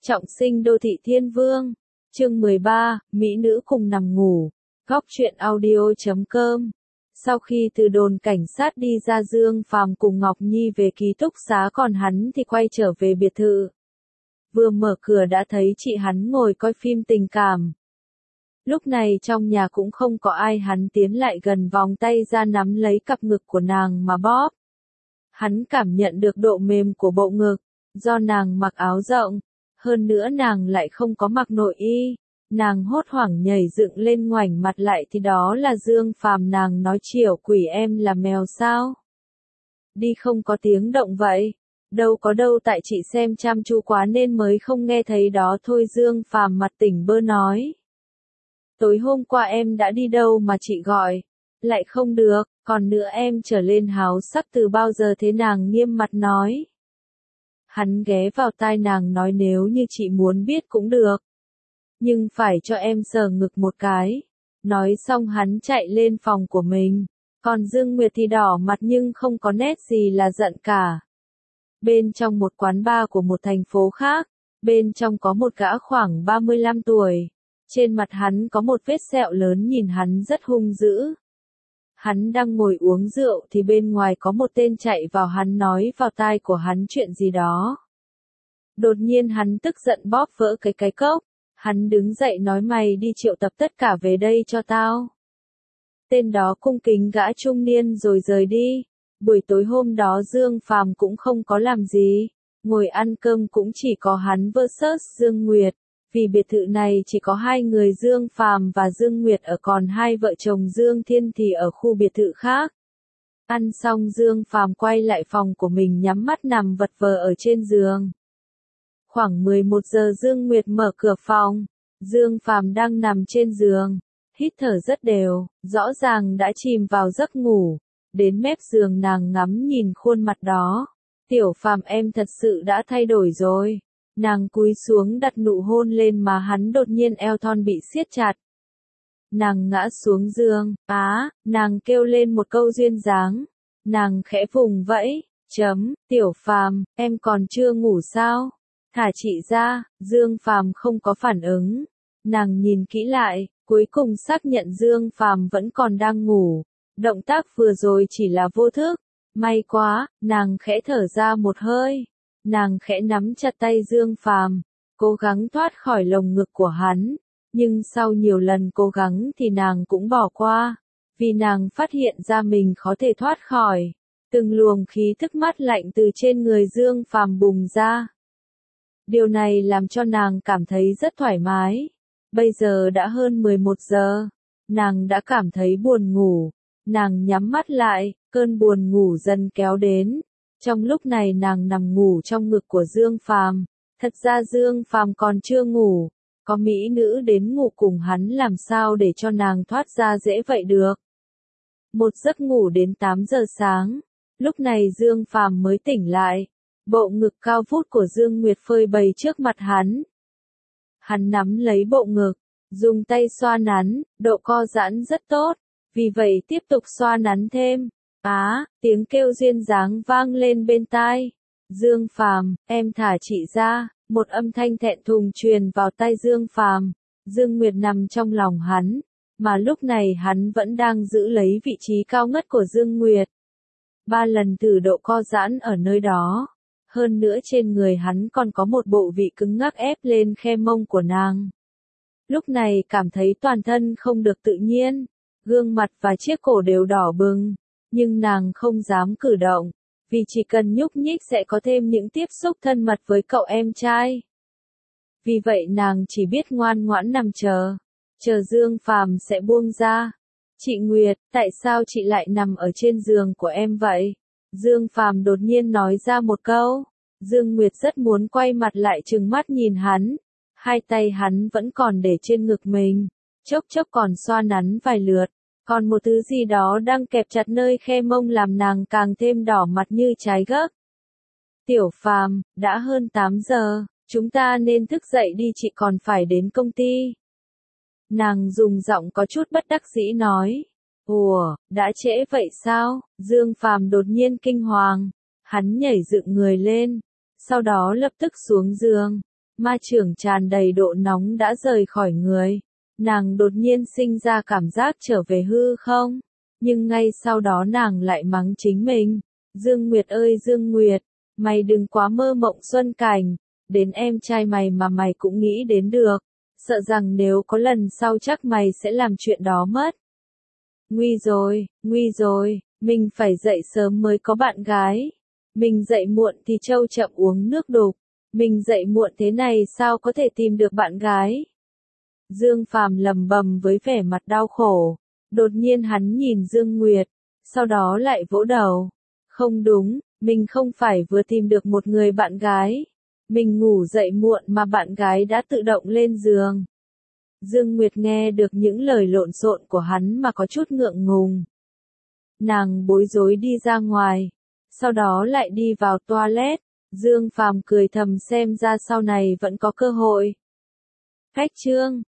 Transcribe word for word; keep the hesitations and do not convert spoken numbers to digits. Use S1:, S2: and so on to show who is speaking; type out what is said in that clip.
S1: Trọng sinh đô thị thiên vương. Chương mười ba, Mỹ nữ cùng nằm ngủ. Góc truyện audio chấm com. Sau khi từ đồn cảnh sát đi ra, Dương Phàm cùng Ngọc Nhi về ký túc xá, còn hắn thì quay trở về biệt thự. Vừa mở cửa đã thấy chị hắn ngồi coi phim tình cảm. Lúc này trong nhà cũng không có ai, hắn tiến lại gần, vòng tay ra nắm lấy cặp ngực của nàng mà bóp. Hắn cảm nhận được độ mềm của bộ ngực, do nàng mặc áo rộng, hơn nữa nàng lại không có mặc nội y. Nàng hốt hoảng nhảy dựng lên, ngoảnh mặt lại thì đó là Dương Phàm. Nàng nói: "Triệu quỷ, em là mèo sao? Đi không có tiếng động vậy?" "Đâu có đâu, tại chị xem chăm chú quá nên mới không nghe thấy đó thôi." Dương Phàm mặt tỉnh bơ nói. "Tối hôm qua em đã đi đâu mà chị gọi lại không được, còn nữa em trở lên háo sắc từ bao giờ thế?" Nàng nghiêm mặt nói. Hắn ghé vào tai nàng nói: "Nếu như chị muốn biết cũng được, nhưng phải cho em sờ ngực một cái." Nói xong hắn chạy lên phòng của mình, còn Dương Nguyệt thì đỏ mặt nhưng không có nét gì là giận cả. Bên trong một quán bar của một thành phố khác, bên trong có một gã khoảng ba mươi lăm tuổi. Trên mặt hắn có một vết sẹo lớn, nhìn hắn rất hung dữ. Hắn đang ngồi uống rượu thì bên ngoài có một tên chạy vào, hắn nói vào tai của hắn chuyện gì đó. Đột nhiên hắn tức giận bóp vỡ cái cái cốc. Hắn đứng dậy nói: "Mày đi triệu tập tất cả về đây cho tao." Tên đó cung kính gã trung niên rồi rời đi. Buổi tối hôm đó Dương Phàm cũng không có làm gì, ngồi ăn cơm cũng chỉ có hắn versus Dương Nguyệt. Vì biệt thự này chỉ có hai người, Dương Phàm và Dương Nguyệt ở, còn hai vợ chồng Dương Thiên thì ở khu biệt thự khác. Ăn xong Dương Phàm quay lại phòng của mình, nhắm mắt nằm vật vờ ở trên giường. Khoảng mười một giờ Dương Nguyệt mở cửa phòng. Dương Phàm đang nằm trên giường, hít thở rất đều, rõ ràng đã chìm vào giấc ngủ. Đến mép giường nàng ngắm nhìn khuôn mặt đó. "Tiểu Phàm, em thật sự đã thay đổi rồi." Nàng cúi xuống đặt nụ hôn lên mà hắn, đột nhiên eo thon bị siết chặt. Nàng ngã xuống giường. "Á!" Nàng kêu lên một câu duyên dáng. Nàng khẽ vùng vẫy. Chấm, "Tiểu Phàm, em còn chưa ngủ sao? Thả chị ra." Dương Phàm không có phản ứng. Nàng nhìn kỹ lại, cuối cùng xác nhận Dương Phàm vẫn còn đang ngủ. Động tác vừa rồi chỉ là vô thức. May quá, nàng khẽ thở ra một hơi. Nàng khẽ nắm chặt tay Dương Phàm, cố gắng thoát khỏi lồng ngực của hắn. Nhưng sau nhiều lần cố gắng thì nàng cũng bỏ qua, vì nàng phát hiện ra mình khó thể thoát khỏi. Từng luồng khí thức mát lạnh từ trên người Dương Phàm bùng ra. Điều này làm cho nàng cảm thấy rất thoải mái. Bây giờ đã hơn mười một giờ. Nàng đã cảm thấy buồn ngủ. Nàng nhắm mắt lại, cơn buồn ngủ dần kéo đến. Trong lúc này nàng nằm ngủ trong ngực của Dương Phàm. Thật ra Dương Phàm còn chưa ngủ. Có mỹ nữ đến ngủ cùng hắn, làm sao để cho nàng thoát ra dễ vậy được. Một giấc ngủ đến tám giờ sáng. Lúc này Dương Phàm mới tỉnh lại. Bộ ngực cao vút của Dương Nguyệt phơi bày trước mặt hắn. Hắn nắm lấy bộ ngực, dùng tay xoa nắn, độ co giãn rất tốt, vì vậy tiếp tục xoa nắn thêm. "Á!" Tiếng kêu duyên dáng vang lên bên tai. "Dương Phàm, em thả chị ra." Một âm thanh thẹn thùng truyền vào tai Dương Phàm. Dương Nguyệt nằm trong lòng hắn, mà lúc này hắn vẫn đang giữ lấy vị trí cao ngất của Dương Nguyệt. Ba lần thử độ co giãn ở nơi đó. Hơn nữa trên người hắn còn có một bộ vị cứng ngắc ép lên khe mông của nàng. Lúc này cảm thấy toàn thân không được tự nhiên, gương mặt và chiếc cổ đều đỏ bừng, nhưng nàng không dám cử động, vì chỉ cần nhúc nhích sẽ có thêm những tiếp xúc thân mật với cậu em trai. Vì vậy nàng chỉ biết ngoan ngoãn nằm chờ, chờ Dương Phàm sẽ buông ra. "Chị Nguyệt, tại sao chị lại nằm ở trên giường của em vậy?" Dương Phàm đột nhiên nói ra một câu. Dương Nguyệt rất muốn quay mặt lại trừng mắt nhìn hắn. Hai tay hắn vẫn còn để trên ngực mình, chốc chốc còn xoa nắn vài lượt, còn một thứ gì đó đang kẹp chặt nơi khe mông làm nàng càng thêm đỏ mặt như trái gấc. "Tiểu Phàm, đã hơn tám giờ, chúng ta nên thức dậy đi, chị còn phải đến công ty." Nàng dùng giọng có chút bất đắc dĩ nói. "Ủa, đã trễ vậy sao?" Dương Phàm đột nhiên kinh hoàng. Hắn nhảy dựng người lên, sau đó lập tức xuống giường. ma trưởng tràn đầy độ nóng đã rời khỏi người. Nàng đột nhiên sinh ra cảm giác trở về hư không, nhưng ngay sau đó nàng lại mắng chính mình. Dương Nguyệt ơi Dương Nguyệt, mày đừng quá mơ mộng xuân cảnh, đến em trai mày mà mày cũng nghĩ đến được, sợ rằng nếu có lần sau chắc mày sẽ làm chuyện đó mất. Nguy rồi, nguy rồi, mình phải dậy sớm mới có bạn gái. Mình dậy muộn thì trâu chậm uống nước đục, mình dậy muộn thế này sao có thể tìm được bạn gái. Dương Phàm lầm bầm với vẻ mặt đau khổ, đột nhiên hắn nhìn Dương Nguyệt, sau đó lại vỗ đầu. Không đúng, mình không phải vừa tìm được một người bạn gái. Mình ngủ dậy muộn mà bạn gái đã tự động lên giường. Dương Nguyệt nghe được những lời lộn xộn của hắn mà có chút ngượng ngùng. Nàng bối rối đi ra ngoài, sau đó lại đi vào toilet. Dương Phàm cười thầm xem ra sau này vẫn có cơ hội. Khách trương